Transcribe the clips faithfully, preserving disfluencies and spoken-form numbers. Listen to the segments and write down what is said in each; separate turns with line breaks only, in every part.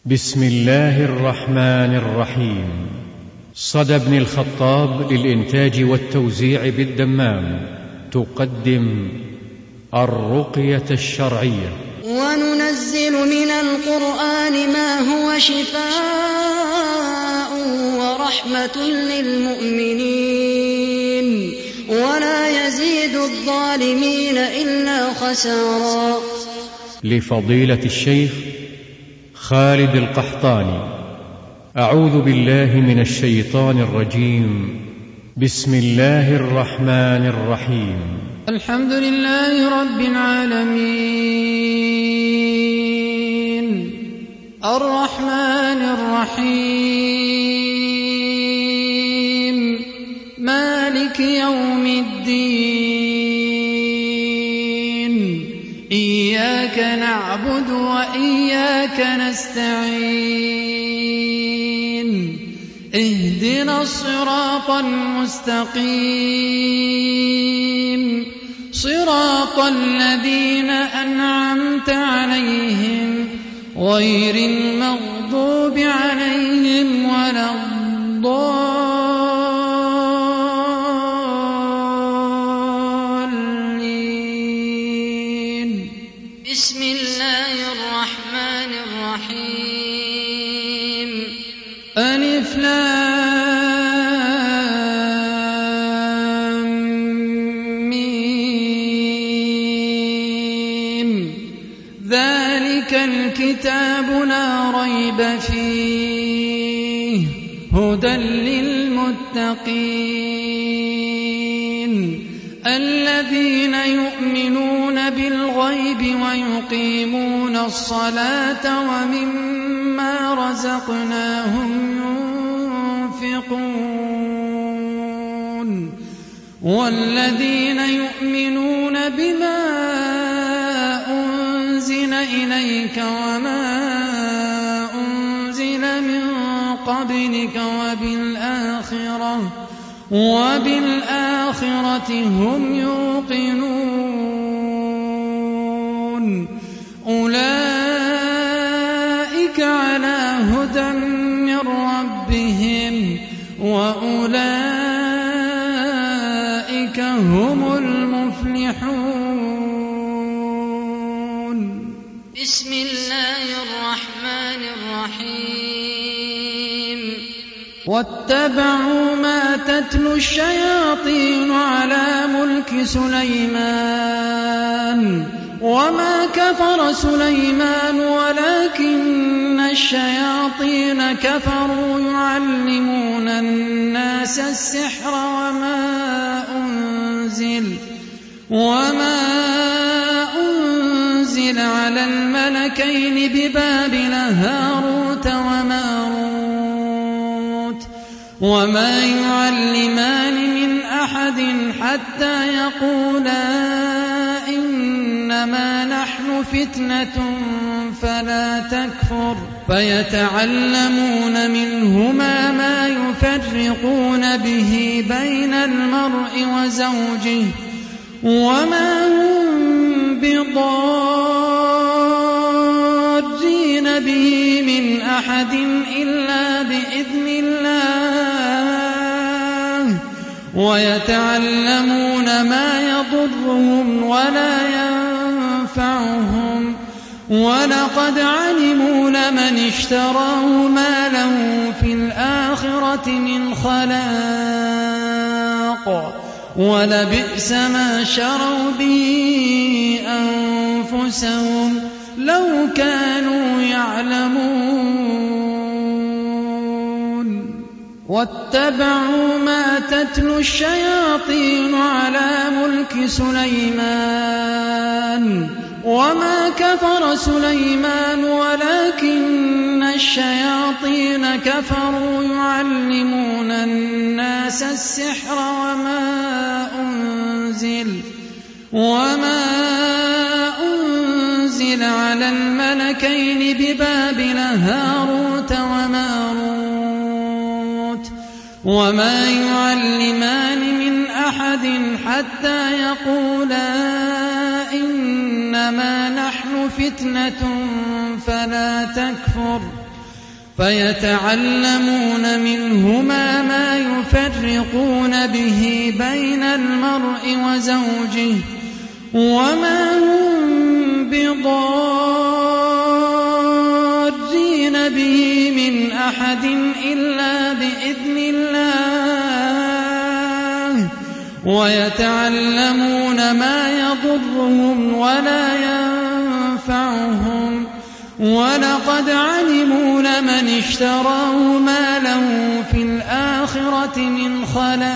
بسم الله الرحمن الرحيم. صدى بن الخطاب للإنتاج والتوزيع بالدمام تقدم الرقية الشرعية.
وننزل من القرآن ما هو شفاء ورحمة للمؤمنين ولا يزيد الظالمين إلا خسارا.
لفضيلة الشيخ خالد القحطاني. أعوذ بالله من الشيطان الرجيم. بسم الله الرحمن الرحيم.
الحمد لله رب العالمين الرحمن الرحيم مالك يوم الدين إياك نعبد وإياك نستعين اهدنا الصراط المستقيم صراط الذين أنعمت عليهم غير المغضوب عليهم ولا الضالين.
بسم الله الرحمن الرحيم.
ألف لام ميم ذلك الكتاب لا ريب فيه هدى للمتقين الذين يؤمنون بالغيب ويقيمون الصلاة ومما رزقناهم ينفقون والذين يؤمنون بما أنزل إليك وما أنزل من قبلك وبالآخرة وبالآخرة هم يوقنون أولئك على هدى من ربهم وأولئك هم المفلحون.
بسم الله الرحمن الرحيم.
واتبعوا ما تتلو الشياطين على ملك سليمان وما كفر سليمان ولكن الشياطين كفروا يعلمون الناس السحر وما أنزل وما أنزل على الملكين ببابل هاروت وماروت وما يعلمان من أحد حتى يقولا إنما نحن فتنة فلا تكفر فيتعلمون منهما ما يفرقون به بين المرء وزوجه وما هم بضارين به من أحد إلا بإذن الله ويتعلمون ما يضرهم ولا ينفعهم ولقد علموا لمن اشتراه ما له في الآخرة من خلاق ولبئس ما شروا به أنفسهم لو كانوا يعلمون. واتبعوا ما تتلو الشياطين على ملك سليمان وما كفر سليمان ولكن الشياطين كفروا يعلمون الناس السحر وما أنزل وما أنزل على الملكين ببابل هاروت وماروت وما يعلمان من أحد حتى يقولا إنما نحن فتنة فلا تكفر فيتعلمون منهما ما يفرقون به بين المرء وزوجه وما هم بضارين به من أحد إلا بإذن الله ويتعلمون ما يضرهم ولا ينفعهم ولقد علموا لمن اشتراه ما له في الآخرة من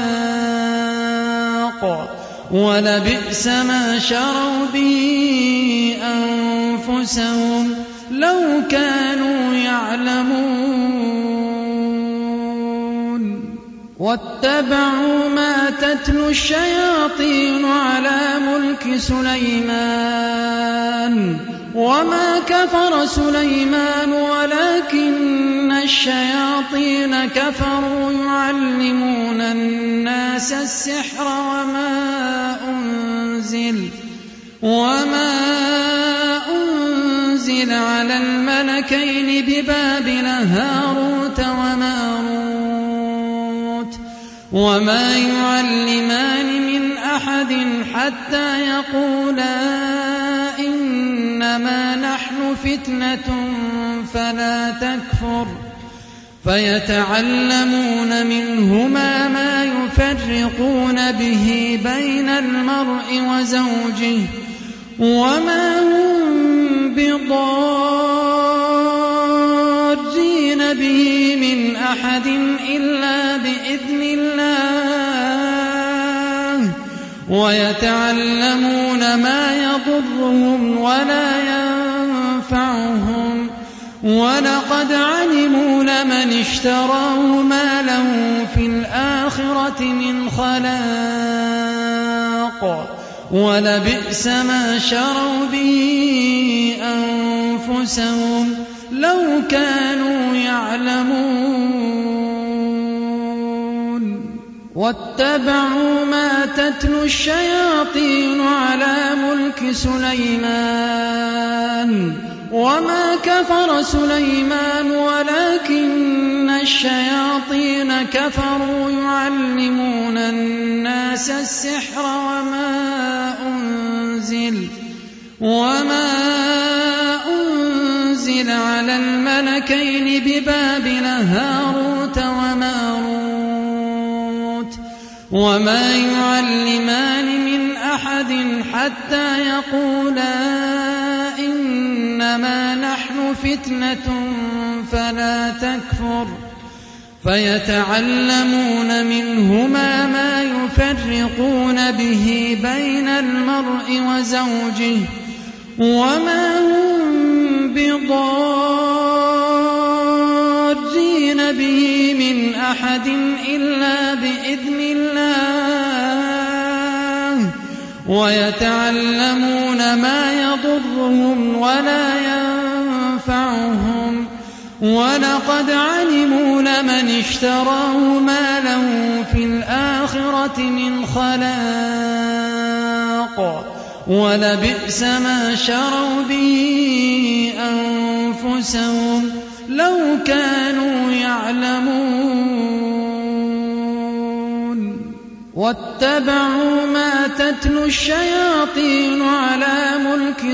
خلاق ولبئس ما شروا به أنفسهم لو كانوا يعلمون واتبعوا ما تتلو الشياطين على ملك سليمان وما كفر سليمان ولكن الشياطين كفروا يعلمون الناس السحر وما أنزل وما أنزل على الملكين ببابل هاروت وماروت وما يعلمان من أحد حتى يقولا إنما نحن فتنة فلا تكفر فيتعلمون منهما ما يفرقون به بين المرء وزوجه وما هم بضارين به من أحد إلا بإذن الله ويتعلمون ما يضرهم ولا ينفعهم ولقد علموا لمن اشتراه ما له في الآخرة من خلاق ولبئس ما شروا به أنفسهم لو كانوا يعلمون واتبعوا ما تتلو الشياطين على ملك سليمان وما كفر سليمان ولكن الشياطين كفروا يعلمون الناس السحر وما أنزل وما أنزل على الملكين ببابل هاروت وماروت وما يعلمان من أحد حتى يقولا إنما نحن فتنة فلا تكفر فيتعلمون منهما ما يفرقون به بين المرء وزوجه وما هم بضارين به من أحد إلا بإذن الله ويتعلمون ما يضرهم ولا ينفعهم ولقد علموا لمن اشتراه ما له في الآخرة من خلاق ولبئس ما شروا به أنفسهم لو كانوا يعلمون واتبعوا ما تتلو الشياطين على ملك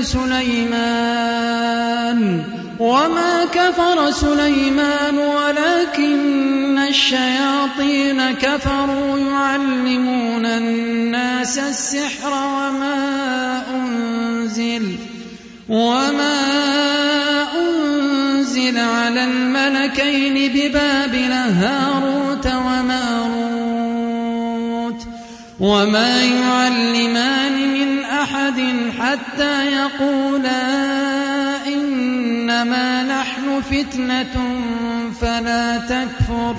سليمان وما كفر سليمان ولكن الشياطين كفروا يعلمون الناس السحر وما أنزل وما أنزل على الملكين ببابل هاروت وماروت وما يعلمان من أحد حتى يقولا إنما نحن فتنة فلا تكفر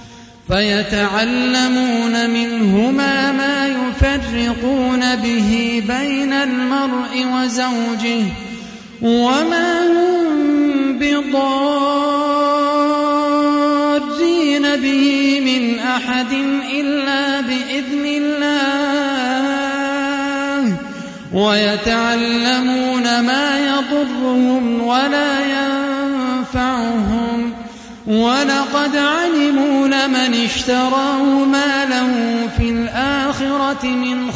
فيتعلمون منهما ما يفرقون به بين المرء وزوجه وما هم بضارين به من أحد إلا بإذن الله ويتعلمون ما يضرهم ولا ينفعهم ولقد علموا لمن اشتراه ما له في الآخرة من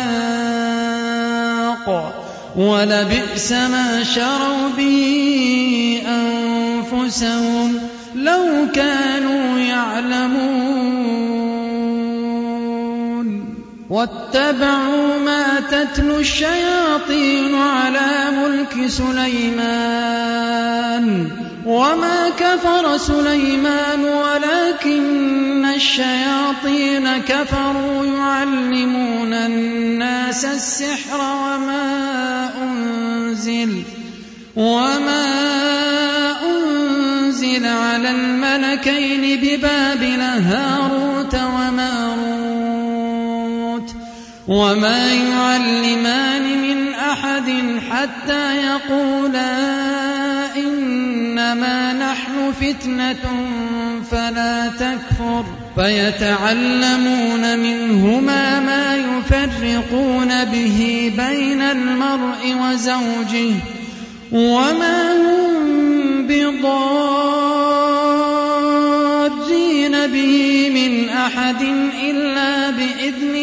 خلاق ولبئس ما شروا به أنفسهم لو كانوا يعلمون واتبعوا ما تتلو الشياطين على ملك سليمان وما كفر سليمان ولكن الشياطين كفروا يعلمون الناس السحر وما أنزل وما أنزل على الملكين ببابل هاروت وماروت وما يعلمان من أحد حتى يقولا إنما نحن فتنة فلا تكفر فيتعلمون منهما ما يفرقون به بين المرء وزوجه وما هم بضارين به من أحد إلا بإذن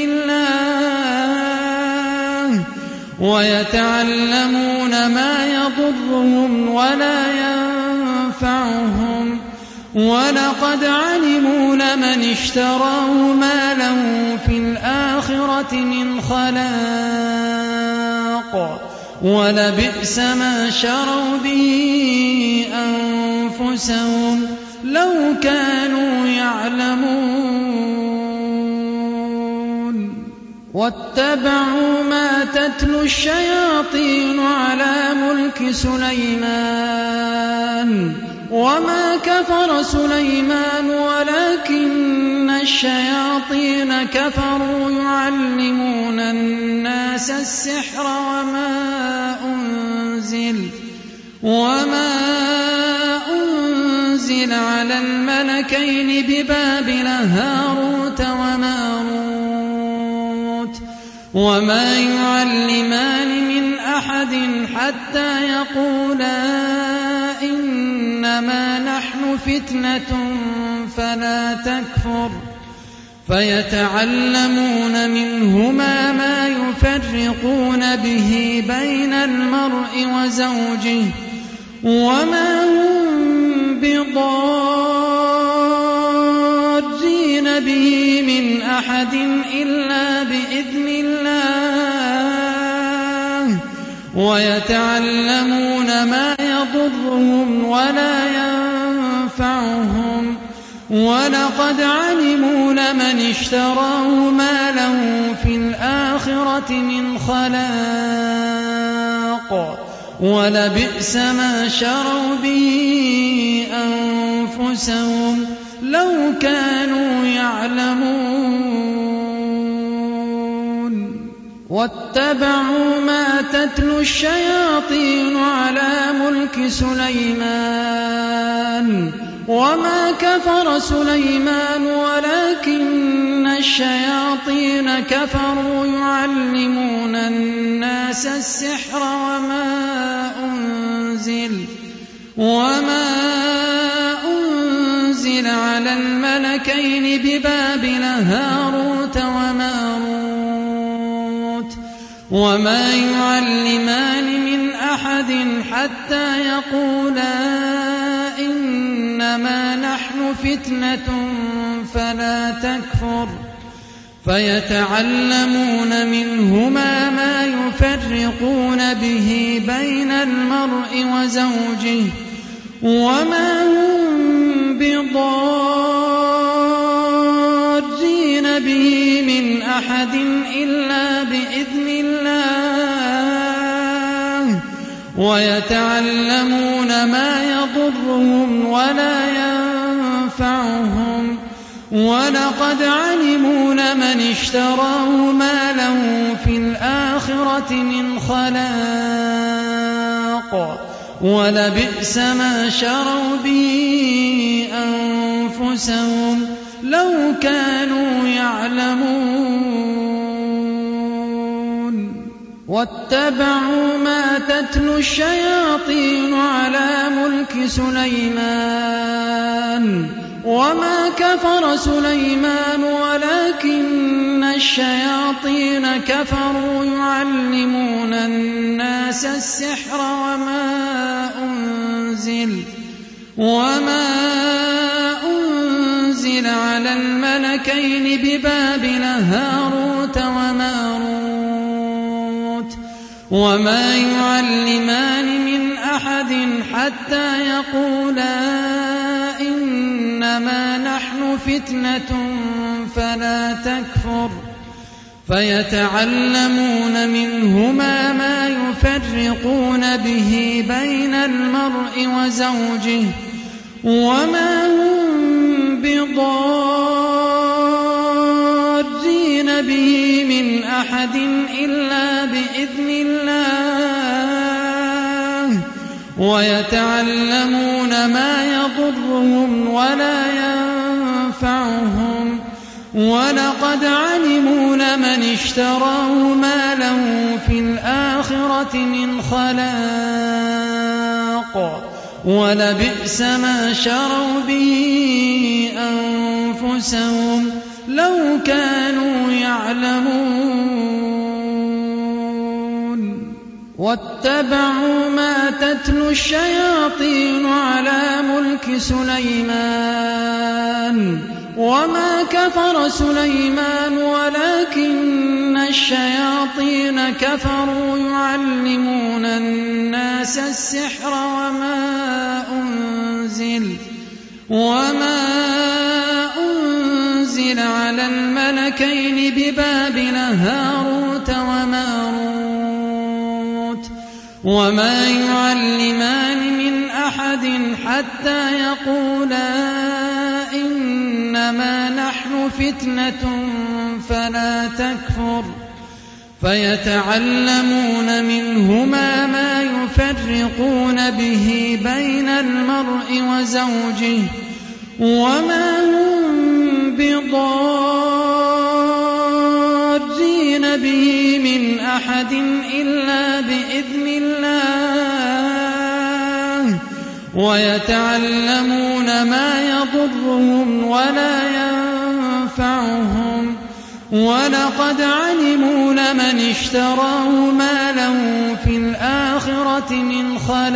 الله ويتعلمون ما يضرهم ولا ينفعهم ولقد علموا لمن اشتراه ما له في الآخرة من خلاق ولبئس ما شروا به أنفسهم لو كانوا يعلمون واتبعوا ما تتلو الشياطين على ملك سليمان وما كفر سليمان ولكن الشياطين كفروا يعلمون الناس السحر وما أنزل وما أنزل على الملكين ببابل هاروت وماروت وما يعلمان من أحد حتى يقولا إنما نحن فتنة فلا تكفر فيتعلمون منهما ما يفرقون به بين المرء وزوجه وما هم بضارين به من أحد إلا بإذن الله ويتعلمون ما يضرهم ولا ينفعهم ولقد علموا لمن اشتراه ما له في الآخرة من خلاق ولبئس ما شروا به أنفسهم لو كانوا يعلمون واتبعوا ما تتلو الشياطين على ملك سليمان وما كفر سليمان ولكن الشياطين كفروا يعلمون الناس السحر وما أنزل وما أنزل على الملكين ببابل هاروت وماروت وما يعلمان من أحد حتى يقولا إنما نحن فتنة فلا تكفر فيتعلمون منهما ما يفرقون به بين المرء وزوجه وما هم بضارين به من أحد إلا بإذن الله ويتعلمون ما يضرهم ولا ينفعهم ولقد علموا لمن اشتراه ما له في الآخرة من خلاق ولبئس ما شروا به أنفسهم لو كانوا يعلمون واتبعوا ما تتلو الشياطين على ملك سليمان وما كفر سليمان ولكن الشياطين كفروا يعلمون الناس السحر وما أنزل وما أنزل على الملكين ببابل هاروت وماروت وما يعلمان من أحد حتى يقولا إنما نحن فتنة فلا تكفر فيتعلمون منهما ما يفرقون به بين المرء وزوجه وما هم بضارين به من أحد إلا بإذن الله ويتعلمون ما يضرهم ولا ينفعهم ولقد علموا لمن اشتراه ما له في الآخرة من خلاق ولبئس ما شروا به أنفسهم لو كانوا يعلمون واتبعوا ما تتلو الشياطين على ملك سليمان وما كفر سليمان ولكن الشياطين كفروا يعلمون الناس السحر وما أنزل وما أنزل على الملكين ببابل هاروت وماروت وما يعلمان من أحد حتى يقولا إنما نحن فتنة فلا تكفر فيتعلمون منهما ما يفرقون به بين المرء وزوجه وما هم بضارين به من أحد إلا بإذن الله ويتعلمون ما يضرهم ولا ينفعهم ولقد علموا لمن اشتراه ما له في الآخرة من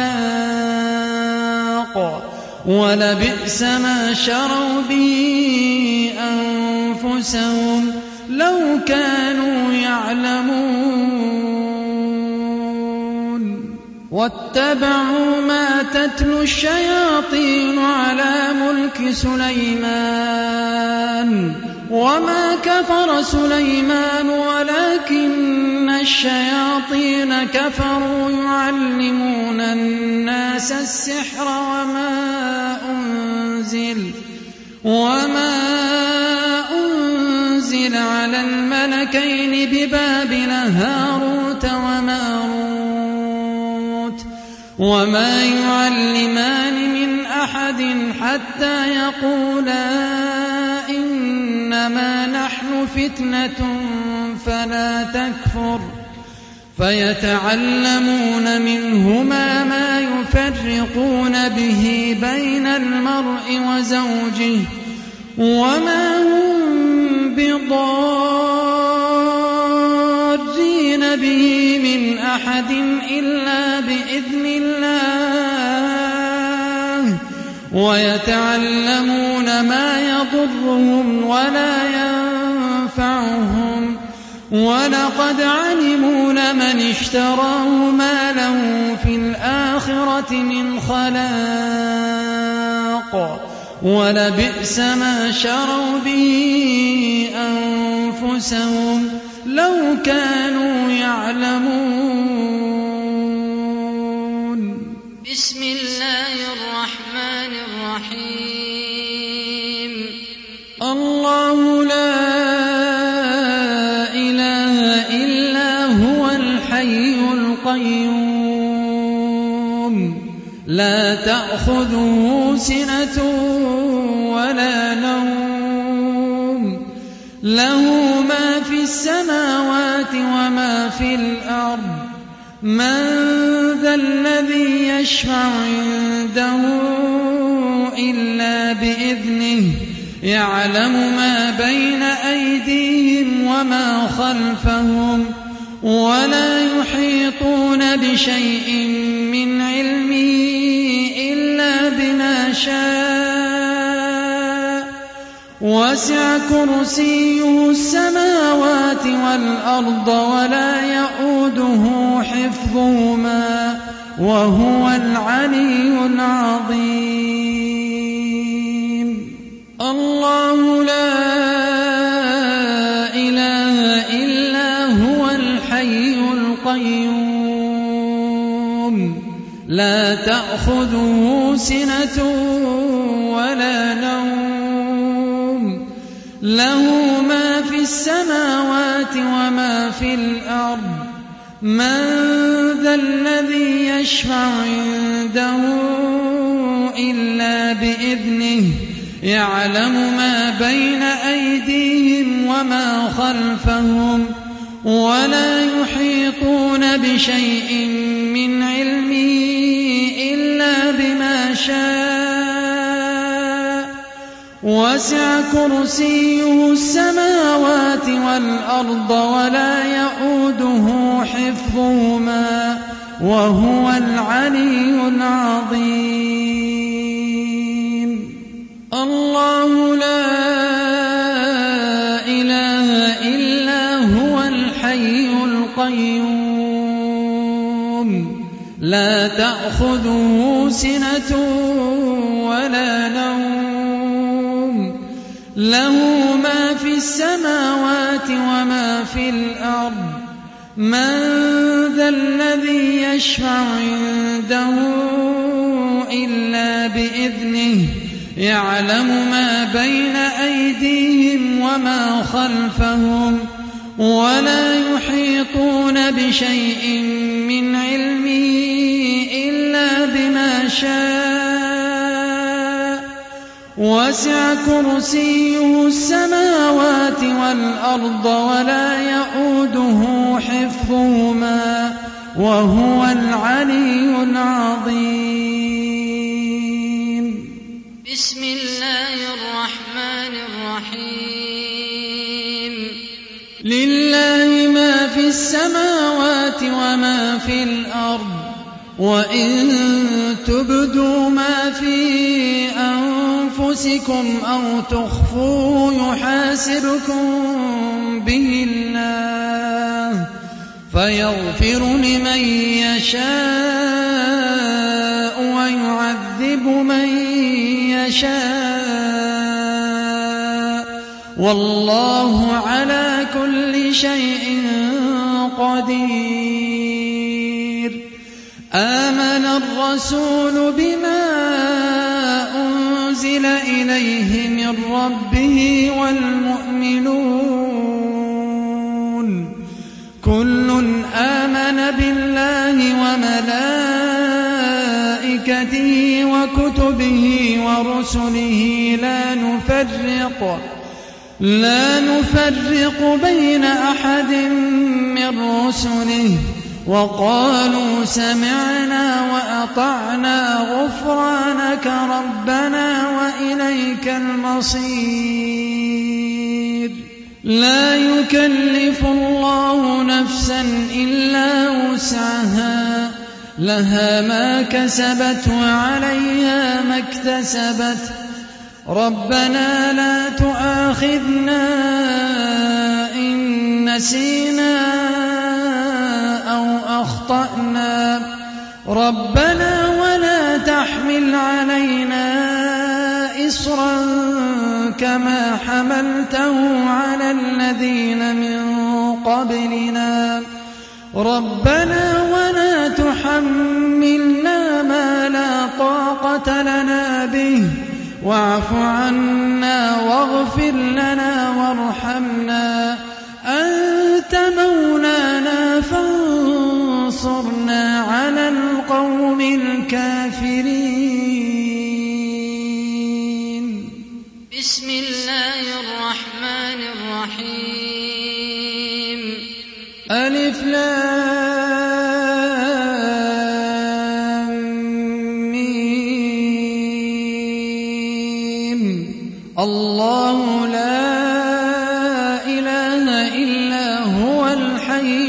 خلاق ولبئس ما شروا به أنفسهم لو كانوا يعلمون واتبعوا ما تتلو الشياطين على ملك سليمان وما كفر سليمان ولكن الشياطين كفروا يعلمون الناس السحر وما أنزل وما أنزل على الملكين ببابل هاروت وماروت وما يعلمان من أحد حتى يقولا إنما نحن فتنة فلا تكفر فيتعلمون منهما ما يفرقون به بين المرء وزوجه وما هم بضارين به من أحد إلا بإذن الله ويتعلمون ما يضرهم ولا ينفعهم ولقد علموا لمن اشتراه ما له في الآخرة من خلاق ولبئس ما شروا به أنفسهم لو كانوا يعلمون
بسم الله الرحمن الرحيم
الله لا إله إلا هو الحي القيوم لا تأخذه سنة ولا نوم له ما في السماوات وما في الأرض من ذا الذي يشفع عنده إلا بإذنه يعلم ما بين أيديهم وما خلفهم ولا يحيطون بشيء من علمه إلا بما شاء وسع كرسيه السماوات والأرض ولا يئوده حفظهما وهو العلي العظيم. الله لا إله إلا هو الحي القيوم لا تأخذه سنة ولا نوم له ما في السماوات وما في الأرض من ذا الذي يشفع عنده إلا بإذنه يعلم ما بين أيديهم وما خلفهم ولا يحيطون بشيء من علمه إلا بما شاء وسع كرسيه السماوات والأرض ولا يئوده حفظهما وهو العلي العظيم. الله لا إله إلا هو الحي القيوم لا تأخذه سنة ولا نوم له ما في السماوات وما في الأرض من ذا الذي يشفع عنده إلا بإذنه يعلم ما بين أيديهم وما خلفهم ولا يحيطون بشيء من علمه إلا بما شاء وسع كرسيه السماوات والأرض ولا يئوده حفظهما وهو العلي العظيم.
بسم الله الرحمن الرحيم.
لله ما في السماوات وما في الأرض وإن تبدوا ما في أنفسكم أو تخفوه يحاسبكم به الله فيغفر لمن يشاء ويعذب من يشاء والله على كل شيء قدير. آمن الرسول بما أنزل إليه من ربه والمؤمنون كل آمن بالله وملائكته وكتبه ورسله لا نفرق لا نفرق بين أحد من رسله وقالوا سمعنا وأطعنا غفرانك ربنا وإليك المصير. لا يكلف الله نفسا إلا وسعها لها ما كسبت وعليها ما اكتسبت ربنا لا تؤاخذنا إن نسينا أو أخطأنا ربنا ولا تحمل علينا إصرا كما حملته على الذين من قبلنا ربنا ولا تحملنا ما لا طاقة لنا به واعف عنا واغفر لنا وارحمنا أنت مولانا فانصرنا على القوم الكافرين.
بسم الله الرحمن الرحيم
ألف لام ميم الله لا إله إلا هو الحي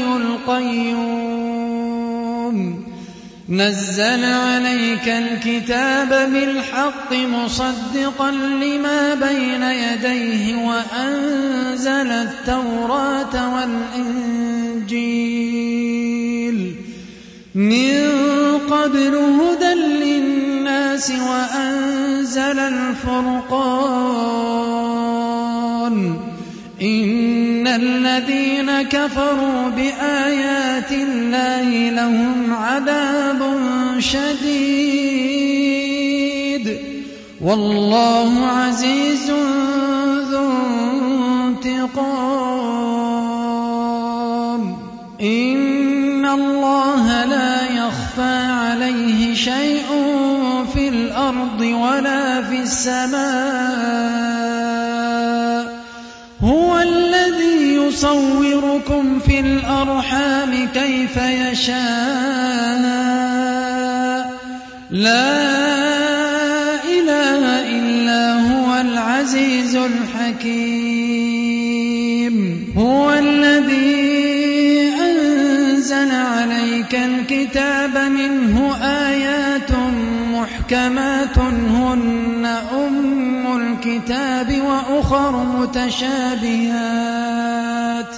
القيوم نزل عليك الكتاب بالحق مصدقا لما بين يديه وأنزل التوراة والإنجيل من قبل هدى للناس وأنزل الفرقان إن الذين كفروا بآيات الله لهم عذاب شديد والله عزيز ذو انتقام إن الله لا يخفى عليه شيء في الأرض ولا في السماء هو الذي يصوركم في الأرحام كيف يشاء لا إله إلا هو العزيز الحكيم هو الذي أنزل عليك الكتاب منه آيات محكمات هن أم الكتاب وأخر متشابهات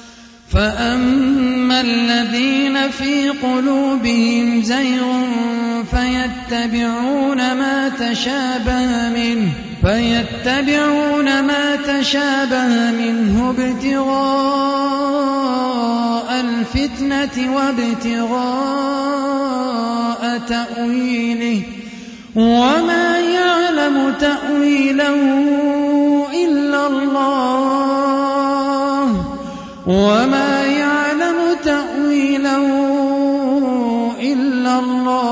فأما الذين في قلوبهم زيغ فيتبعون ما تشابه منه فيتبعون ما تشابه منه ابتغاء الفتنة وابتغاء تأويله وما يعلم تأويله إلا الله وما يعلم تأويله إلا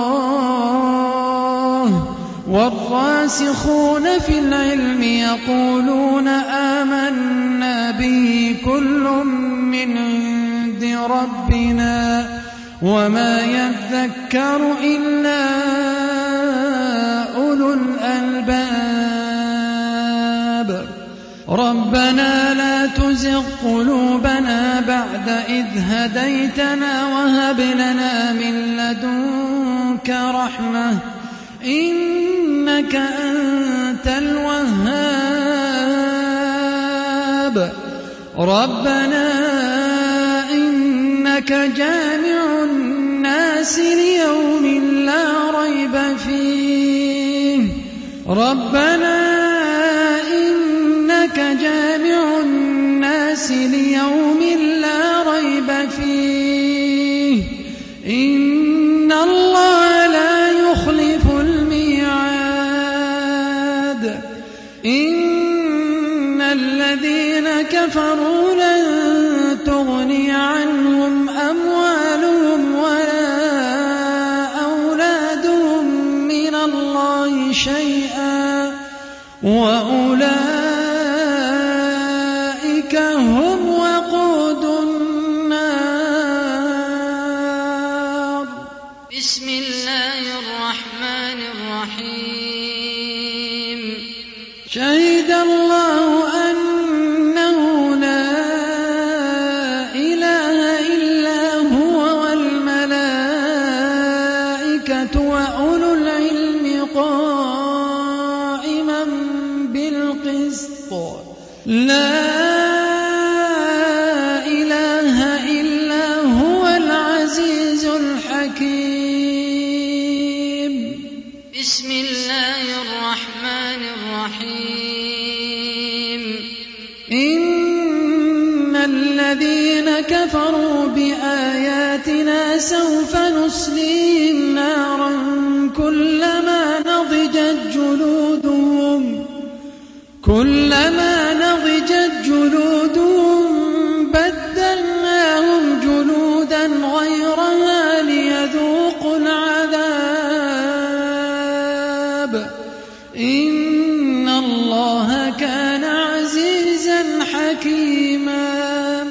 الله والراسخون في العلم يقولون آمنا به كل من عند ربنا وما يذكر إلا أولو الألباب ربنا لا تزغ قلوبنا بعد إذ هديتنا وهب لنا من لدنك رحمة إنك أنت الوهاب ربنا إنك جامع الناس ليوم لا ريب فيه ربنا إنك جامع الناس ليوم لا ريب فيه إن الله لا يخلف الميعاد إن الذين كفروا لن تغني عنهم أموالهم ولا أولادهم من الله شيئا وأولئك هم وقود النار
بسم الله الرحمن الرحيم
شهد الله أنه لا إله إلا هو والملائكة وأولو العلم قائما بالقسط لا إله إلا هو العزيز الحكيم
بسم الله الرحمن الرحيم
إن الذين كفروا بآياتنا سوف نصليهم نارا كلما نضجت جلودهم كلما نضجت جلودهم بدلناهم جلودا غيرها ليذوقوا العذاب إن الله كان عزيزا حكيما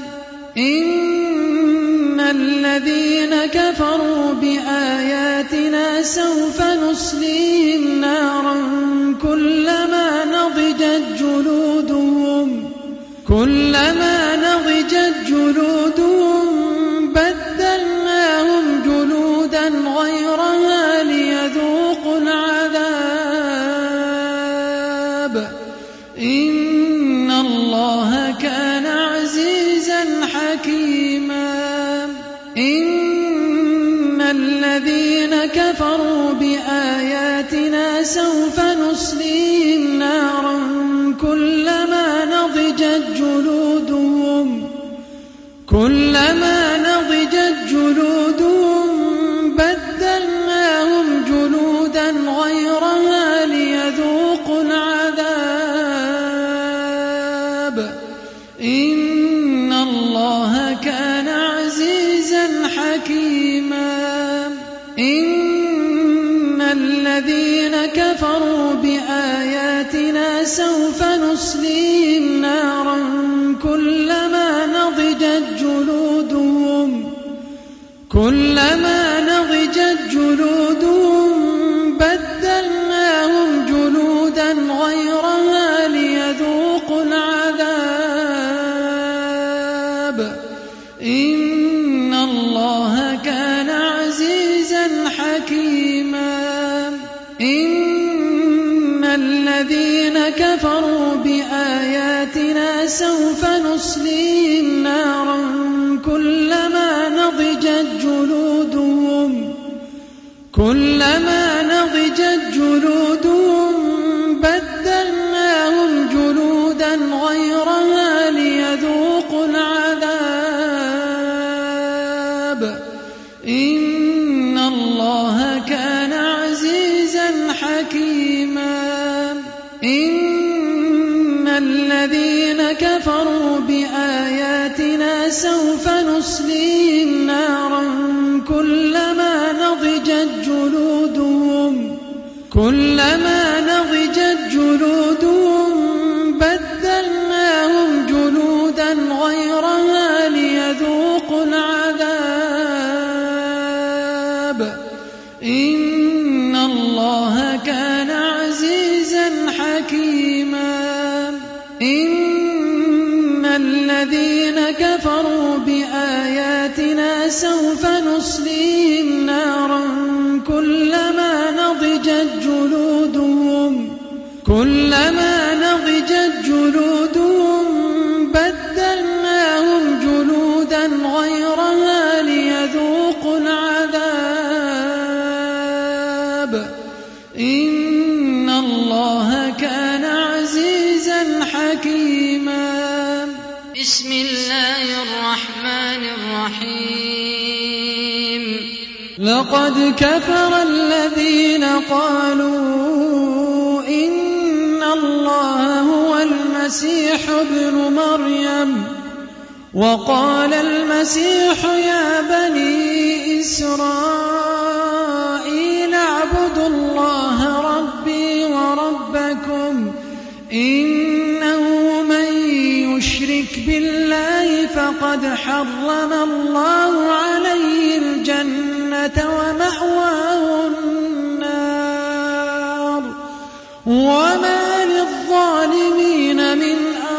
إن الذين كفروا بآياتنا سوف نصليهم نارا كلما نضجت جلودهم كلما نضجت جلودهم بدلناهم جلودا غيرها ليذوقوا العذاب إن الله كان عزيزا حكيما إن الذين كفروا بآياتنا سوف نصليهم نارا كلما نضجت جلودهم كلما نضجت جلودهم بدلناهم جلودا غيرها ليذوقوا العذاب إن الله كان عزيزا حكيما إن الذين كفروا بآياتنا سوف نصليهم نارا كلما نضجت جلودهم كلما نضجت جلودهم بدلناهم جلودا غيرها ليذوقوا العذاب إن الله كان عزيزا حكيما إن الذين كفروا بآياتنا سوف نصليهم نارا كلما نضجت جلودهم كلما نضجت جلودهم بدلناهم جلودا غيرها ليذوقوا العذاب إن الله كان عزيزا حكيما إن الذين كفروا بآياتنا سوف نصليهم نارا كلما نضجت جلودهم كلما نضجت جلودهم بدلناهم جلودا غيرها ليذوقوا العذاب إن الله كان عزيزا حكيما إن الذين كفروا بآياتنا سوف نصليهم نارا كلما نضجت جلودهم كلما نضجت جلودهم بدلناهم جلودا غيرها ليذوقوا العذاب إن الله كان عزيزا حكيما
بسم الله الرحمن الرحيم
لقد كفر الذين قالوا إن الله هو المسيح ابن مريم وقال المسيح يا بني إسرائيل اعبدوا الله ربي وربكم إنه من يشرك بالله فقد حرم الله عليه الجنة ومأواه النار وما للظالمين من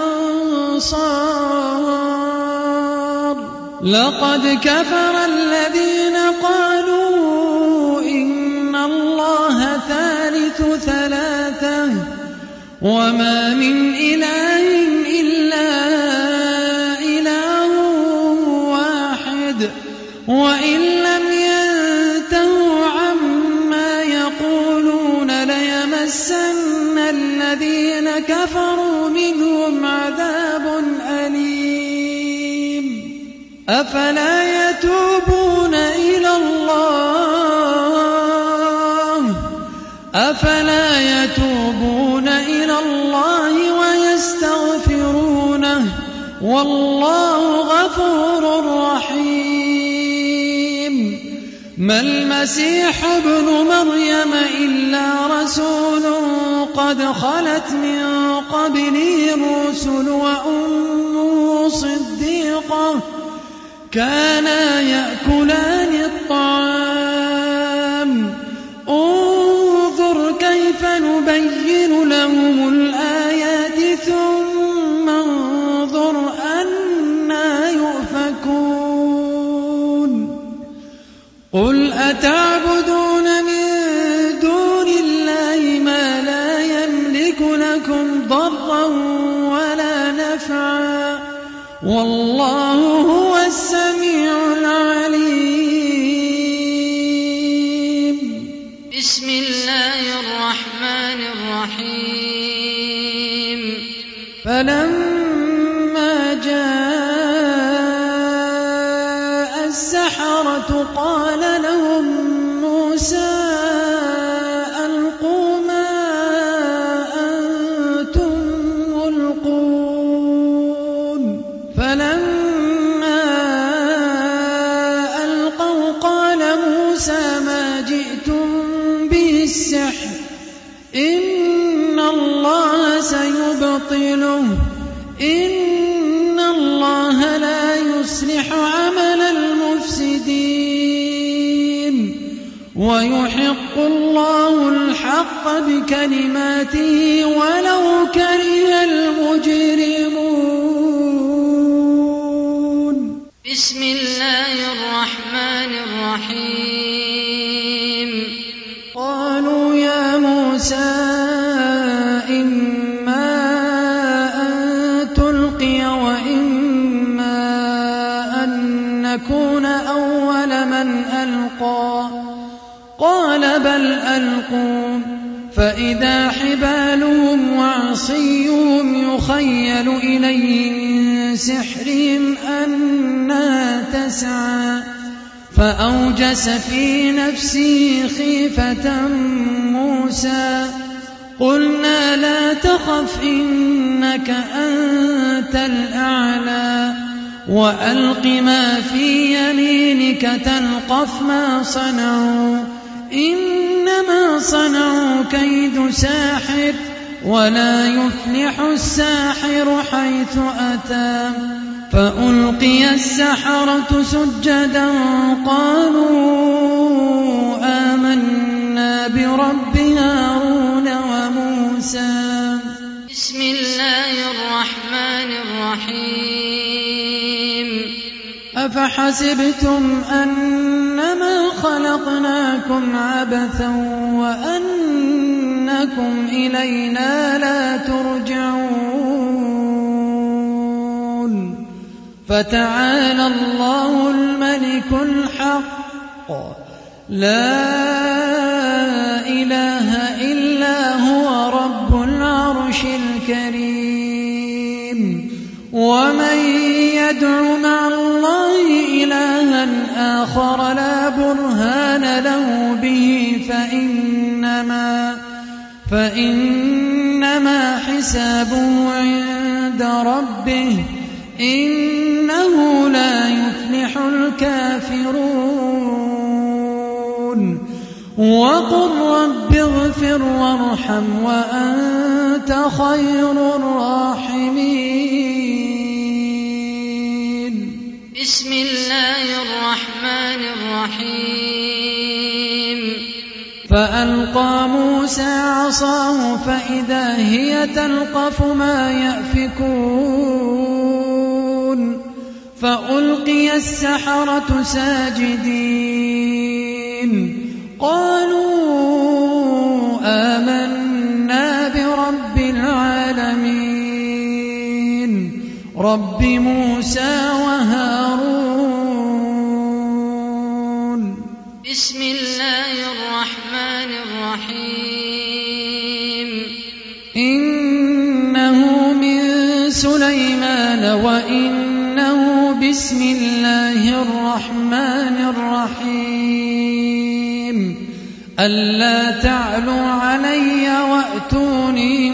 أنصار لقد كفر الذين قالوا إن الله ثالث ثلاثة وما من إله إلا إله واحد وإن لم ينتهوا عما يقولون ليمسن الذين كفروا منهم عذاب أليم أفلا يتوبون إلى الله أفلا يتوبون إلى الله ويستغفرونه والله غفور رحيم ما المسيح ابن مريم إلا رسول قد خلت من قبله الرسل وأمه صديقة كانا يأكلان الطعام انظر كيف نبين لهم الآيات ثم انظر أنى يؤفكون قل أتعبدون من دون الله ما لا يملك لكم ضرا ولا نفعا والله هو السميع العليم.
بسم الله الرحمن الرحيم.
فلما جاء السحرة قال لهم موسى ألقوا ما أنتم ملقون فلما ألقوا قال موسى ما جئتم به السحر إن الله سيبطله إن الله لا يصلح عمل المفسدين ويحق الله الحق بكلماته ولو كره المجرمون.
بسم الله الرحمن الرحيم.
قالوا يا موسى إما أن تلقي وإما أن نكون أول من ألقى قال بل ألقوا فإذا حبالهم وعصيهم يخيل إليه من سحرهم أنها تسعى فأوجس في نفسه خيفة موسى قلنا لا تخف إنك أنت الأعلى وألق ما في يمينك تلقف ما صنعوا إنما صنعوا كيد ساحر ولا يفلح الساحر حيث أتى فألقي السحرة سجدا قالوا آمنا برب هارون وموسى.
بسم الله الرحمن الرحيم.
أفحسبتم أنما خلقناكم عبثا وأنكم إلينا لا ترجعون فتعالى الله الملك الحق لا إله إلا هو رب العرش الكريم ومن يدع مع الله إلها آخر لا برهان له به فإنما, فإنما حسابه عند ربه إنه لا يفلح الكافرون وقل رب اغفر وارحم وأنت خير الراحمين.
بسم الله الرحمن الرحيم.
فألقى موسى عصاه فإذا هي تلقف ما يأفكون فألقي السحرة ساجدين قالوا آمنا برب العالمين رب موسى وهارون.
بسم الله الرحمن الرحيم.
إنه من سليمان وإنه بسم الله الرحمن الرحيم ألا تعلوا علي وأتوني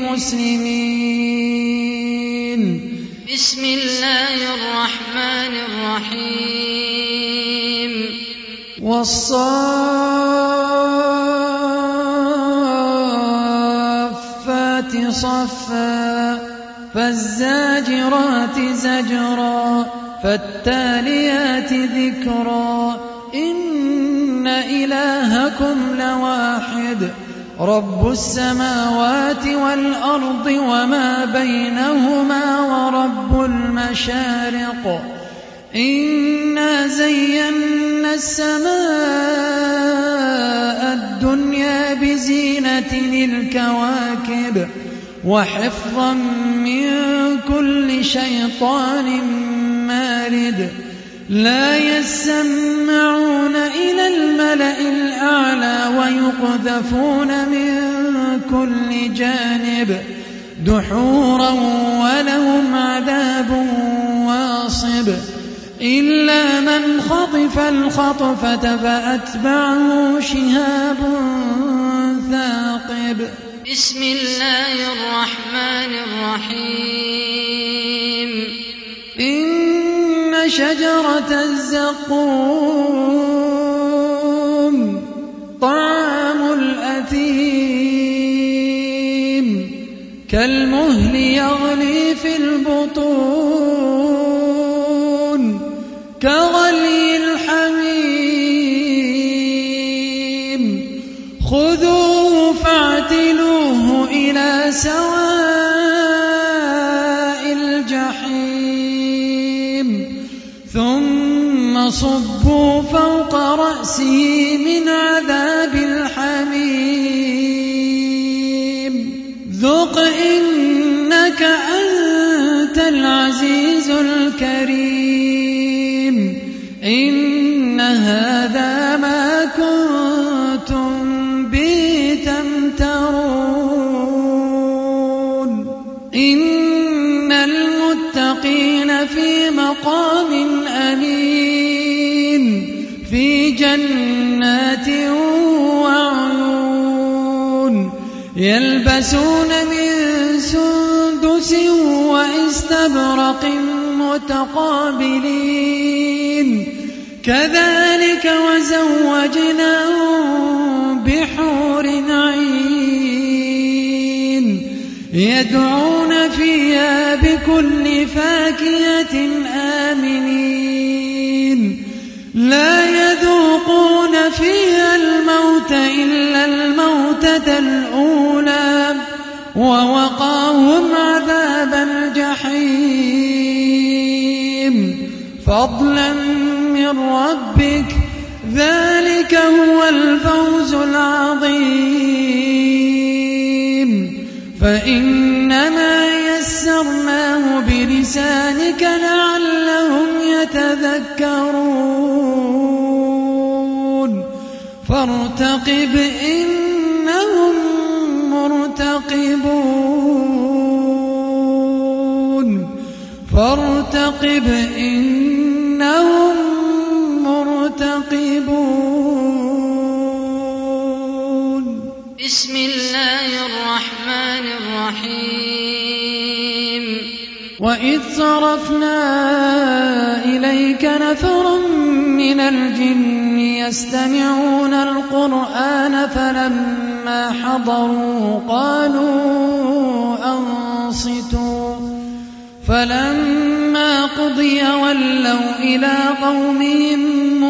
مسلمين.
بسم الله الرحمن الرحيم.
والصافات صفا فالزاجرات زجرا فالتاليات ذكرا إن إلهكم لواحد رب السماوات والأرض وما بينهما ورب المشارق إنا زينا السماء الدنيا بزينة الكواكب وحفظا من كل شيطان مارد لا يسمعون إلى الملأ الأعلى ويقذفون من كل جانب دحورا ولهم عذاب واصب إلا من خطف الخطفة فأتبعه شهاب ثاقب.
بسم الله الرحمن الرحيم.
إن شجرة الزقوم طعام الأثيم كالمهل يغلي في البطون كغلي الحميم خذوه فاعتلوه إلى سواء الجحيم ثم صبوا فوق رأسه من عذاب الحميم ذق إنك أنت العزيز الكريم إن هذا ما كنتم به تمترون إن المتقين في مقام أمين في جنات وعيون يلبسون من سندس وإستبرق متقابلين كذلك وزوجناهم بحور عين يدعون فيها بكل فاكهة آمنين لا يذوقون فيها الموت إلا الموتة الأولى ووقاهم عذاب الجحيم فضلا من ربك ذلك هو الفوز العظيم فإنما يسرناه بلسانك لعلهم يتذكرون فارتقب إنهم مرتقبون فارتقب إنهم مرتقبون.
بسم الله الرحمن الرحيم.
وإذ صرفنا إليك نفرا من الجن يستمعون القرآن فلما حضروا قالوا أنصتوا فلما قضي ولوا إلى قومهم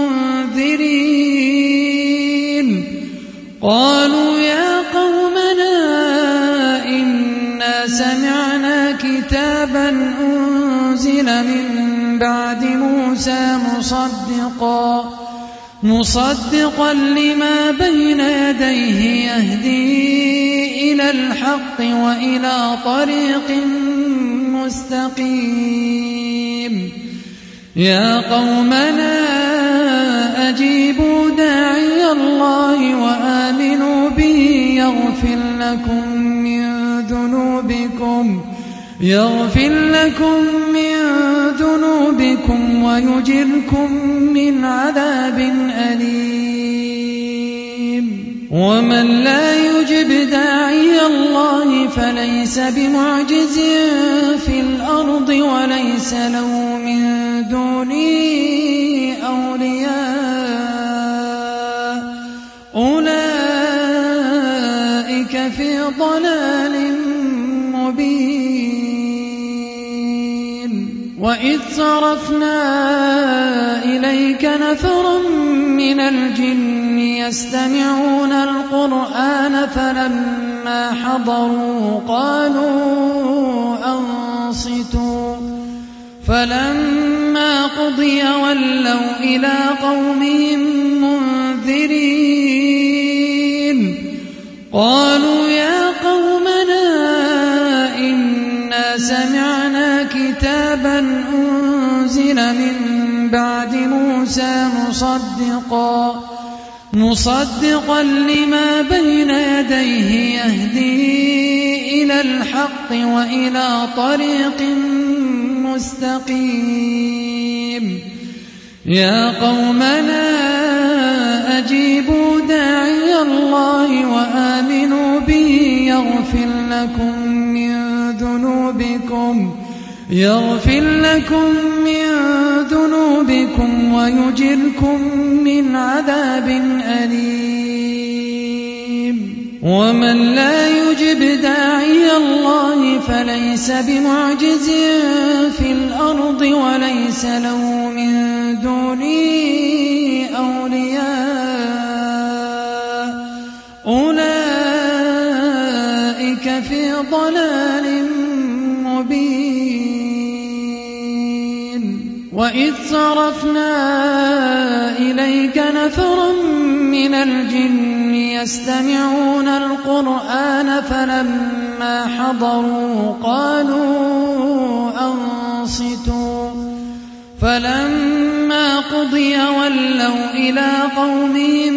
منذرين قالوا يا قومنا إنا سمعنا كتابا أنزل من بعد موسى مصدقا مصدقا لما بين يديه يهدي إلى الحق وإلى طريق مستقيم يا قومنا أجيبوا داعي الله وآمنوا به يغفر لكم من ذنوبكم يغفر لكم من ذنوبكم ويجركم من عذاب أليم ومن لا يجب داعي الله فليس بمعجز في الأرض وليس له من دونه أولياء وإذ صرفنا إليك نفرا من الجن يستمعون القرآن فلما حضروا قالوا أنصتوا فلما قضي ولوا إلى قومهم منذرين قالوا يا قومنا إنا سمعنا كتابا أنزل من بعد موسى مصدقا مصدقا لما بين يديه يهدي إلى الحق وإلى طريق مستقيم يا قومنا أجيبوا داعي الله وآمنوا به يغفر لكم من ذنوبكم يغفر لكم من ذنوبكم ويجركم من عذاب أليم ومن لا يجب داعي الله فليس بمعجز في الأرض وليس له من دونه أولياء أولئك في ضلال مبين وإذ صرفنا إليك نفرا من الجن يستمعون القرآن فلما حضروا قالوا أنصتوا فلما قضي ولوا إلى قومهم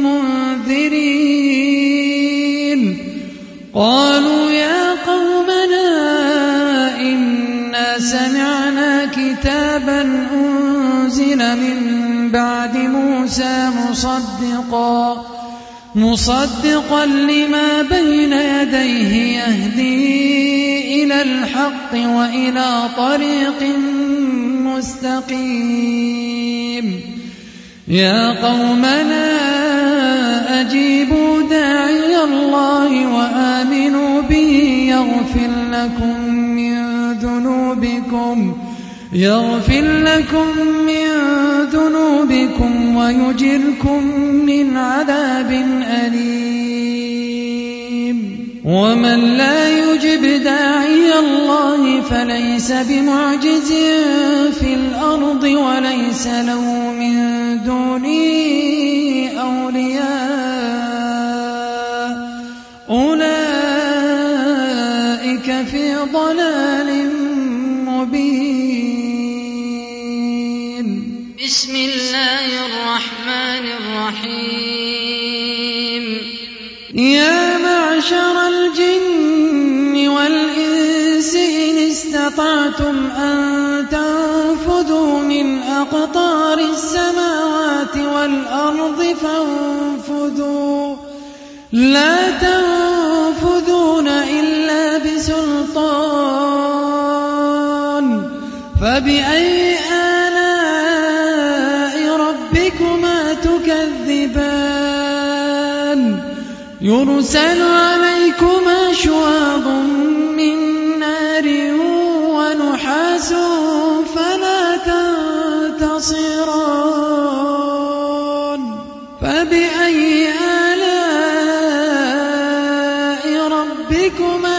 منذرين قالوا يا قومنا إنا سمعنا كتابا أنزل من بعد موسى مصدقا مصدقا لما بين يديه يهدي إلى الحق وإلى طريق مستقيم يا قومنا أجيبوا داعي الله وآمنوا به يغفر لكم من ذنوبكم يغفر لكم من ذنوبكم ويجركم من عذاب أليم ومن لا يجب داعي الله فليس بمعجز في الأرض وليس له من دونه أولياء أولئك في ضلال مبين
بسم الله الرحمن الرحيم
يا معشر الجن والإنس إن استطعتم أن تنفذوا من أقطار السماوات والأرض فانفذوا لا تنفذون إلا بسلطان فبأي آلاء ربكما تكذبان يرسل عليكما شواظ من نار ونحاس فلا تنتصران فبأي آلاء ربكما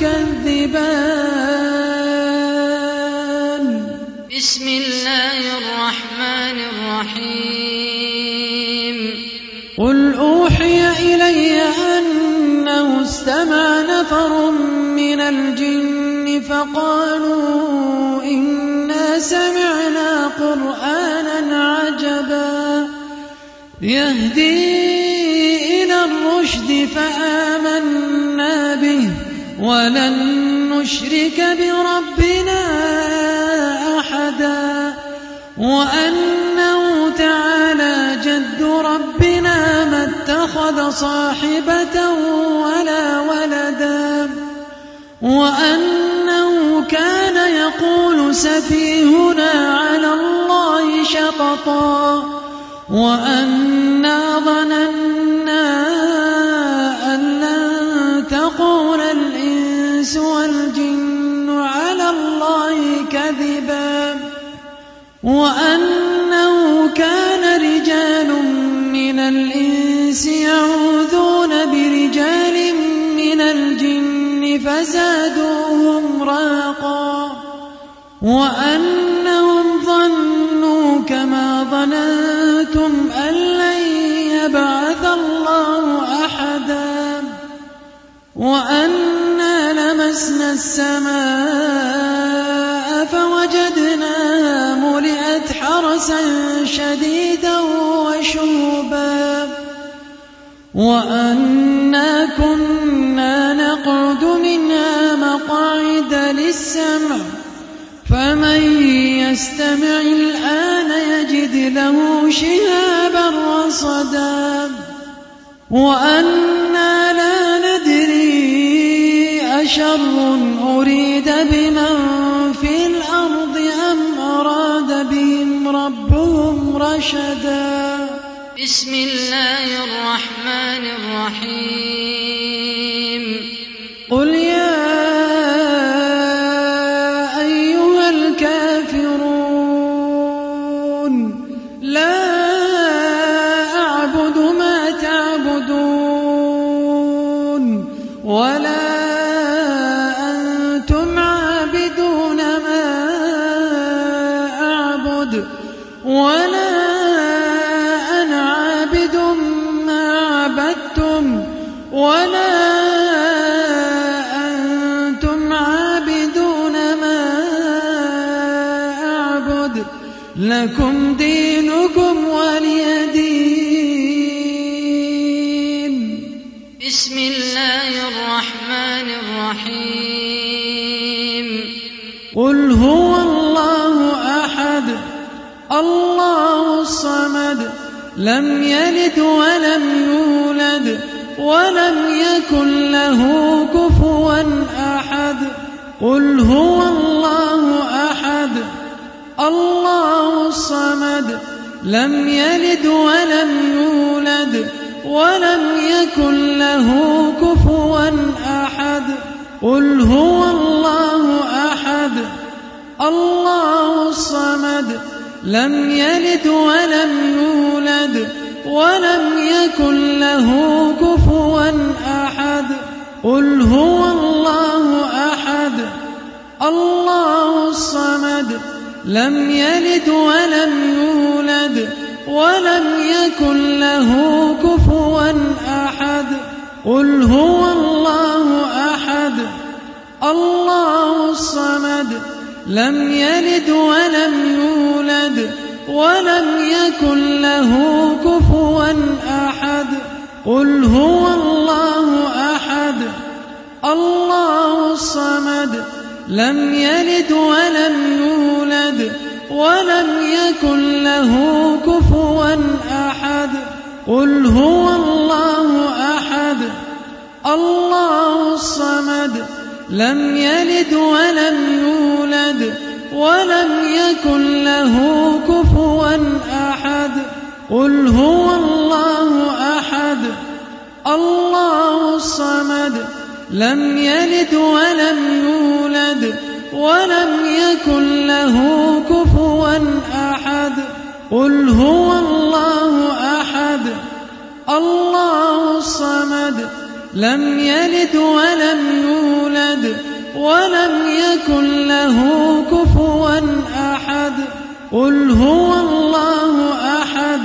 تكذبان
بسم الله الرحمن الرحيم
قل أوحي إلي أنه استمع نفر من الجن فقالوا إنا سمعنا قرآنا عجبا يهدي إلى الرشد فآمنا به ولن نشرك بربنا أحدا وأنه تعالى جد ربنا ما اتخذ صاحبة ولا ولدا وأنه كان يقول سفيهنا على الله شططا وأنا ظننا أن لن تقول الإنس والجن على الله كذبا وأنه كان رجال من الإنس يعوذون برجال من الجن فزادوهم رهقا وأنهم ظنوا كما ظننتم أن لن يبعث الله أحدا وأنا لمسنا السماء فوجدناها ملئت حرسا شديدا وشهبا وأنا كنا نقعد منها مقاعد للسمع فمن يستمع الآن يجد له شهابا رصدا وأنا لا ندري أشر أريد بمن في الأرض أم أراد بهم ربهم رشدا.
بسم الله الرحمن الرحيم.
قل يا أيها الكافرون لا أعبد ما تعبدون ولا أنتم عابدون ما أعبد ولا أنا عابد ما عبدتم ولا أنتم عابدون ما أعبد لكم دينكم ولي دين.
بسم الله الرحمن الرحيم.
قل هو الله أحد الله الصمد لم يلد ولم يولد ولم يكن له كفوا أحد. قل هو الله أحد الله الصمد لم يلد ولم يولد ولم يكن له كفوا أحد. قل هو الله أحد الله الصمد لم يلد ولم يولد ولم يكن له كفوا أحد. قل هو الله أحد الله الصمد لم يلد ولم يولد ولم يكن له كفوا أحد. قل هو الله أحد الله الصمد لم يلد ولم يولد ولم يكن له كفوا أحد. قل هو الله أحد الله الصمد لم يلد ولم يولد ولم يكن له كفوا أحد. قل هو الله أحد الله الصمد لم يلد ولم يولد ولم يكن له كفوا أحد. قل هو الله أحد الله الصمد لم يلد ولم يولد ولم يكن له كفوا أحد. قل هو الله أحد الله الصمد لم يلد ولم يولد ولم يكن له كفوا أحد. قل هو الله أحد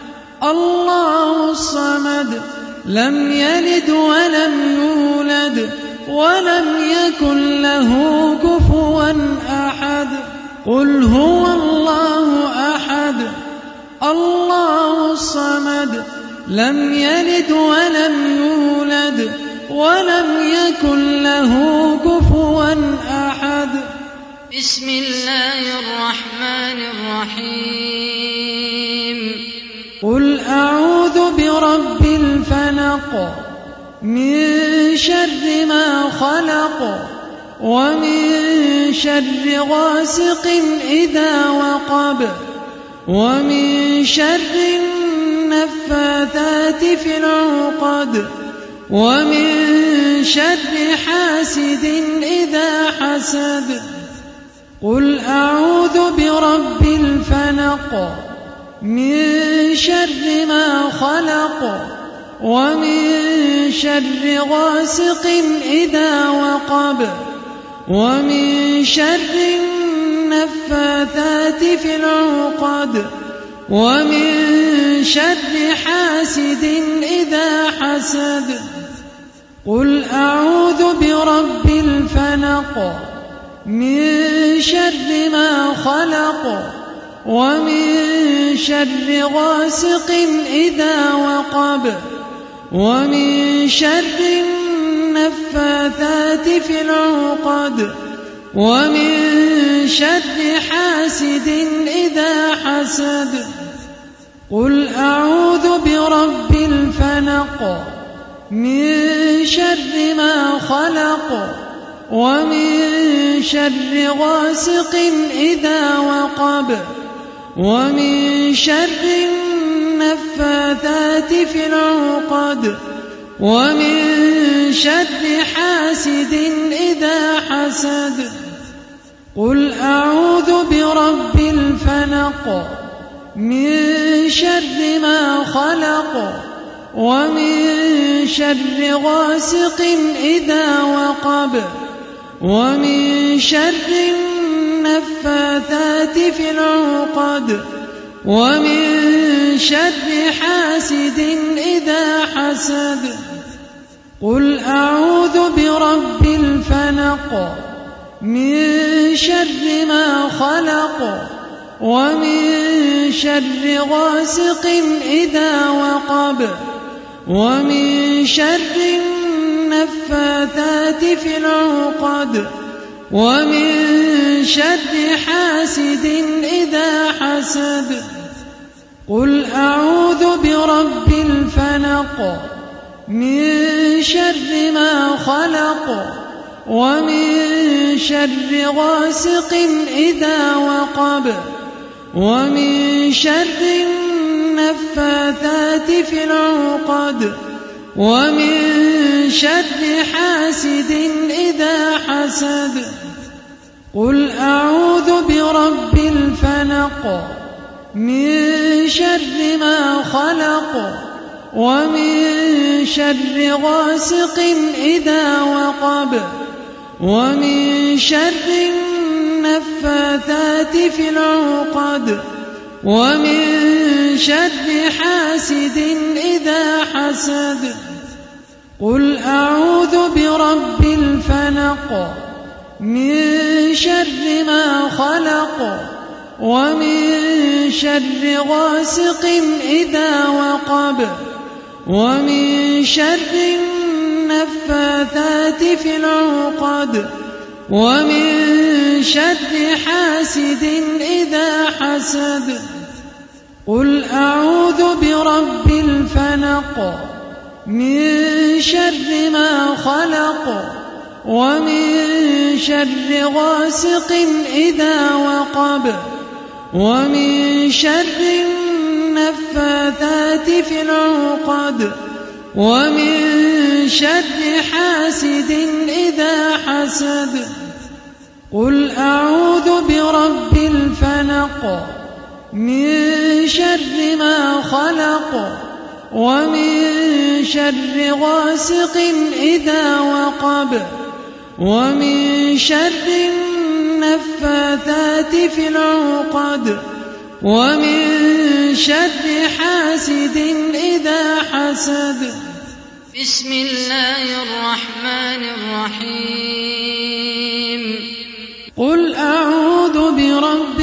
الله الصمد لم يلد ولم يولد ولم يكن له كفوا أحد. قل هو الله أحد الله الصمد لم يلد ولم يولد ولم يكن له كفوا أحد.
بسم الله الرحمن الرحيم.
قل أعوذ برب الفلق من شر ما خلق ومن شر غاسق إذا وقب ومن شر النفاثات في العقد ومن شر حاسد إذا حسد. قل أعوذ برب الفلق الفلق من شر ما خلق ومن شر غاسق إذا وقب ومن شر النفاثات في العقد ومن شر حاسد إذا حسد قل أعوذ برب الفلق من شر ما خلق ومن شر غاسق إذا وقب ومن شر النفاثات في العقد ومن شر حاسد إذا حسد قل أعوذ برب الفلق من شر ما خلق ومن شر غاسق إذا وقب ومن شر النفاثات في العقد ومن شر حاسد إذا حسد قل أعوذ برب الفلق من شر ما خلق ومن شر غاسق إذا وقب ومن شر النفاثات في العقد ومن شر حاسد إذا حسد قل أعوذ برب الفلق من شر ما خلق ومن شر غاسق إذا وقب ومن شر النفاثات في العقد ومن شر حاسد إذا حسد قل أعوذ برب الفلق من شر ما خلق ومن شر غاسق إذا وقب ومن شر النفاثات في العقد ومن شر حاسد إذا حسد قل أعوذ برب الفلق من شر ما خلق ومن شر غاسق إذا وقب ومن شر النفاثات في العقد ومن شر حاسد إذا حسد قل أعوذ برب الفلق من شر ما خلق ومن شر غاسق إذا وقب ومن شر النفاثات في العقد ومن شر حاسد إذا حسد قل أعوذ برب الفلق من شر ما خلق ومن شر غاسق إذا وقب ومن شر النفاثات في العقد ومن شر حاسد إذا حسد قل أعوذ برب الفلق من شر ما خلق ومن شر غاسق إذا وقب ومن شر النفاثات في العقد ومن شر حاسد إذا حسد
بسم الله الرحمن الرحيم
قل أعوذ برب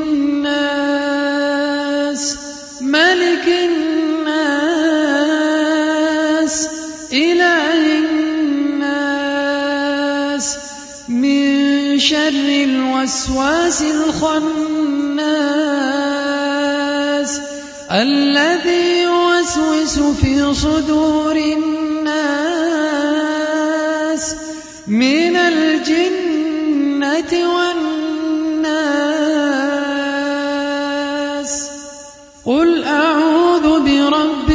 الناس ملك الناس إله الناس من شر الوسواس الخناس الذي يوسوس في صدور الناس من الجنة والناس قل أعوذ برب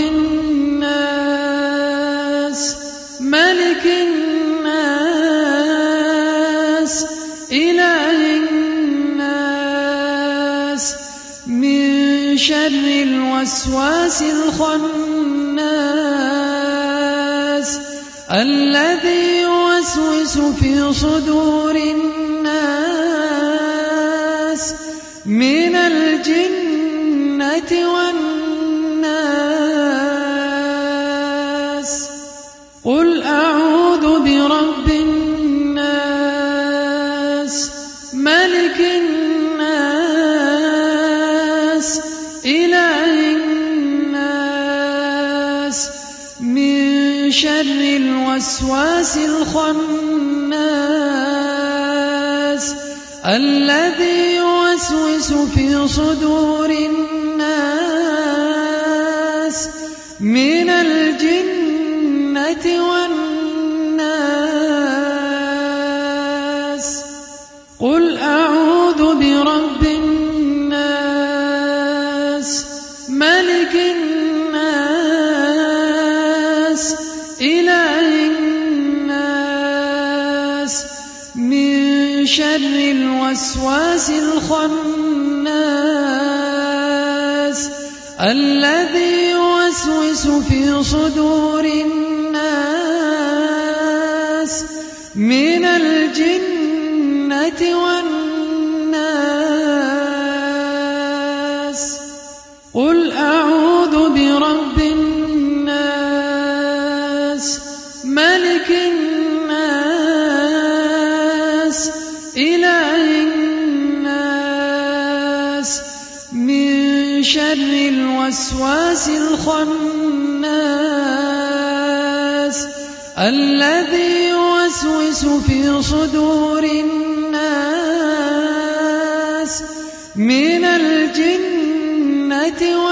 الناس ملك الناس إله الناس من شر الوسواس الخناس الذي يوسوس في صدور الناس من الجنة والناس. قل أعوذ برب الناس ملك الناس إله الناس من شر الوسواس الخناس الذي يوسوس في صدور الناس من الجنة والناس. قل أعوذ برب الناس ملك الناس إله الناس من شر الوسواس الخناس الذي يوسوس في صدور الناس من الجنة والناس. قل أعوذ برب الناس ملك الناس إله الناس من شر الوسواس الخناس الذي يوسوس في صدور الناس من الجنة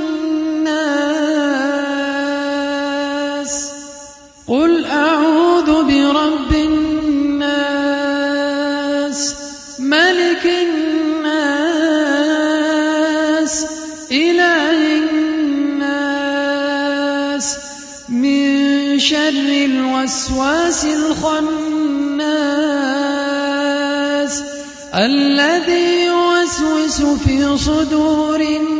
والناس. قل أعوذ برب الناس ملك الناس إله الناس من شر الوسواس الخناس الذي يوسوس في صدور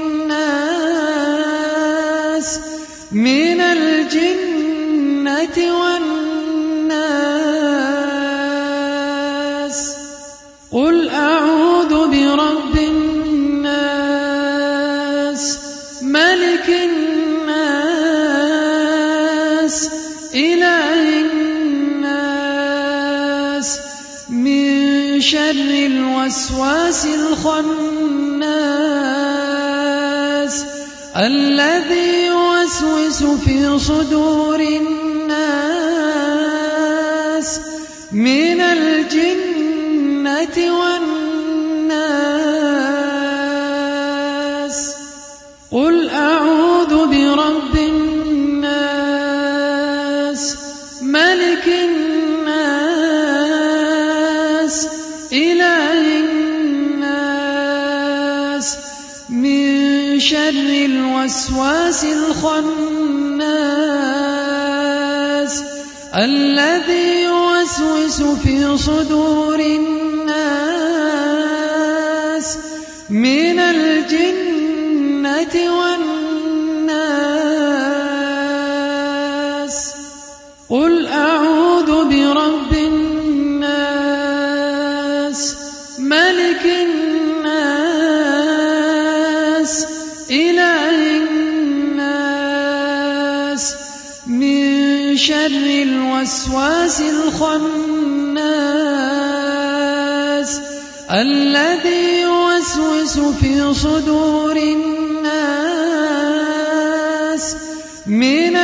الناس من الجنة والناس. قل أعوذ برب الناس ملك الناس إله الناس من شر الوسواس الخناس الذي يوسوس في صدور الناس من الجنة والناس. قل أعوذ برب الناس ملك الناس إله الناس من شر الوسواس الخناس الذي يوسوس في صدور الناس من الجنة والناس. قل أعوذ برب الناس ملك الناس إله الناس من شر الوسواس الخناس الذي يوسوس في صدور الناس من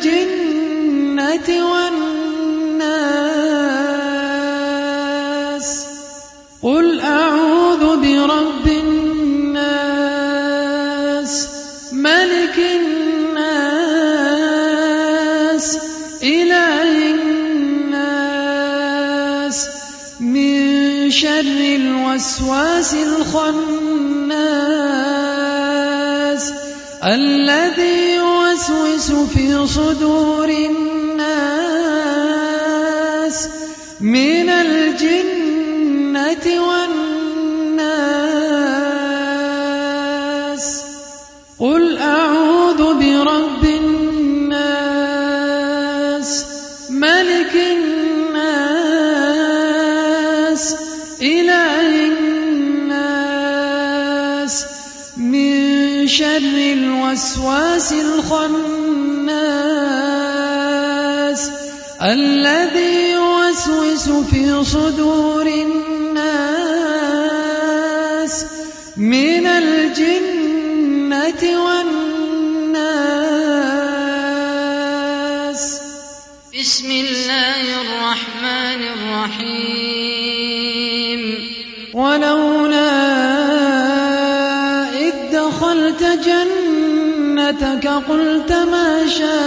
الجنة والناس. قل أعوذ برب الناس ملك الناس إله الناس من شر الوسواس الخناس الذي يوسوس في صدور الناس من الجنة والناس. إله الناس من شر الوسواس الخناس الذي يوسوس في صدور الناس من الجنة والناس.
بسم الله الرحمن الرحيم.
ولولا إذ دخلت جنتك قلت ما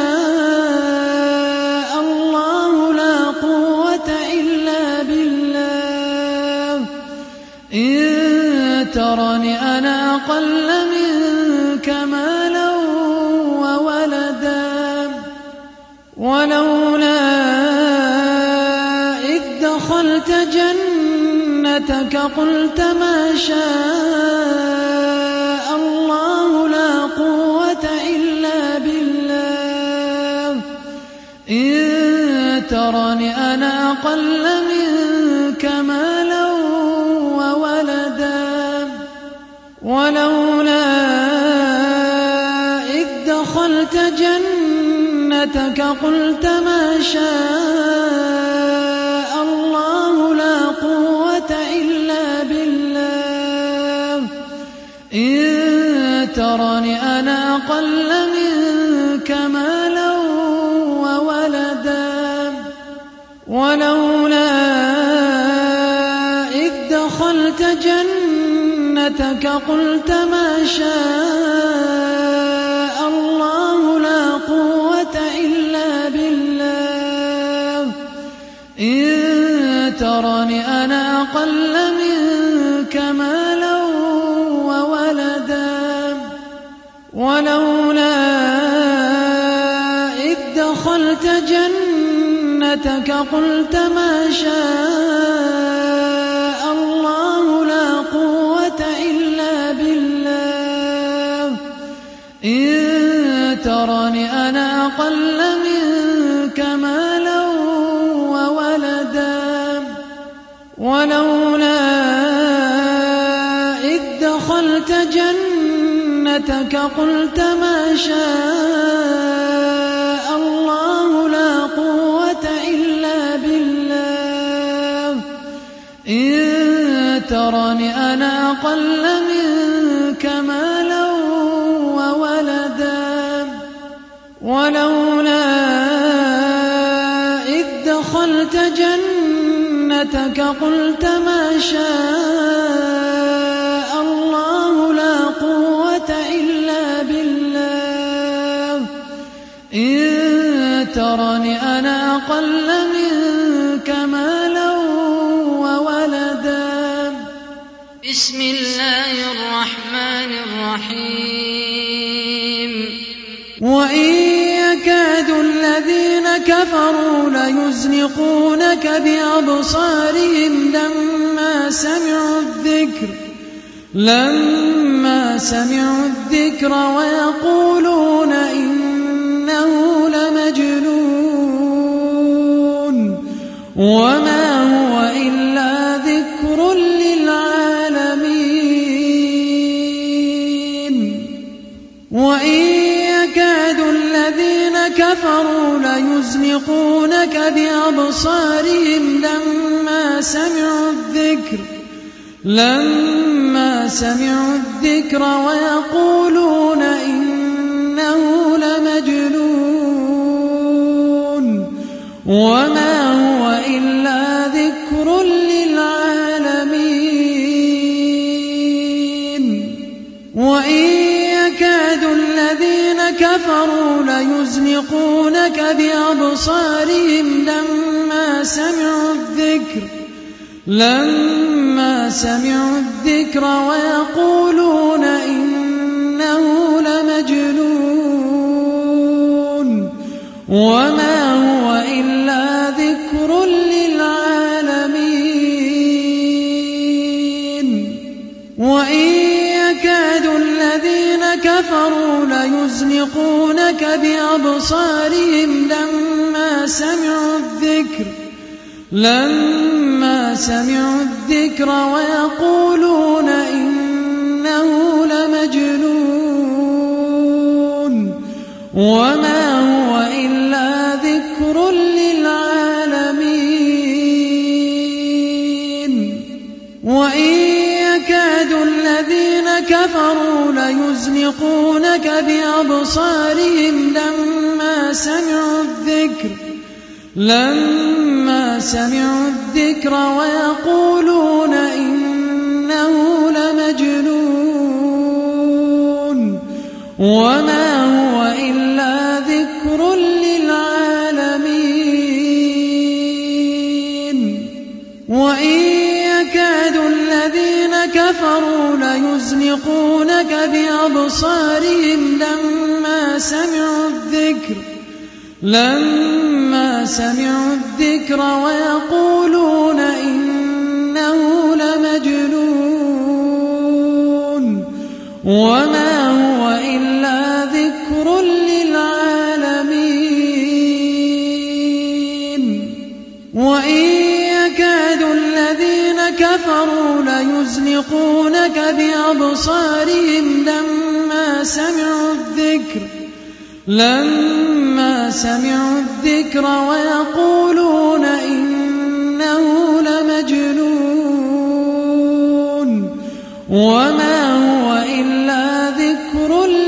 شاء الله لا قوة إلا بالله إن ترني أنا أقل منك مالا وولدا. ولولا إذ دخلت جنتك قلت ما شاء الله لا قوة إلا بالله إن ترني أنا أقل منك مالا وولدا. ولولا إذ دخلت جنتك قلت ما شاء الله لا قوة إلا بالله إن ترني أنا أقل منك مالا وولدا. ولولا إذ دخلت جنتك قلت ما شاء الله لا قوة إلا بالله إن ترني أنا أقل منك مالا وولدا. ولولا إذ دخلت جنتك قلت ما شاء الله لا قوة إلا بالله إن ترني أنا أقل منك مالا وولدا. ولولا إذ دخلت جنتك قلت ما شاء الله لا قوة إلا بالله إن ترني أنا أقل منك مالا وولدا. ولولا إذ دخلت جنتك قلت ما شاء الله لا قوة إلا بالله إن ترني أنا أقل منك مالا وولدا.
بسم الله الرحمن الرحيم.
وإن يكاد الذين كفروا ليزلقونك بأبصارهم لما سمعوا الذكر لما سمعوا الذكر ويقولون إنه لمجنون وما هو إلا ذكر للعالمين. وإن يكاد الذين كفروا ليزلقونك بأبصارهم لما سمعوا الذكر لما سمعوا الذكر ويقولون إنه لمجنون وما هو إلا ذكر للعالمين. وإن يكاد الذين كفروا ليزلقونك بأبصارهم لما سمعوا الذكر لما سمعوا الذكر ويقولون إنه لمجنون وما هو إلا ذكر للعالمين. وإن يكاد الذين كفروا ليزلقونك بأبصارهم لما سمعوا الذكر لما سمعوا الذكر ويقولون إنه لمجنون وما هو إلا ذكر للعالمين وإن يكاد الذين كفروا ليزلقونك بأبصارهم لما سمعوا الذكر لما سمعوا الذكر ويقولون إنه لمجنون وما هو إلا ذكر للعالمين وإن يكاد الذين كفروا ليزلقونك بأبصارهم لما سمعوا الذكر لما سمعوا الذكر ويقولون إنه لمجنون وما هو إلا ذكر للعالمين وإن يكاد الذين كفروا ليزلقونك بأبصارهم لما سمعوا الذكر لما سمعوا الذكر ويقولون إنه لمجنون وما هو إلا ذكر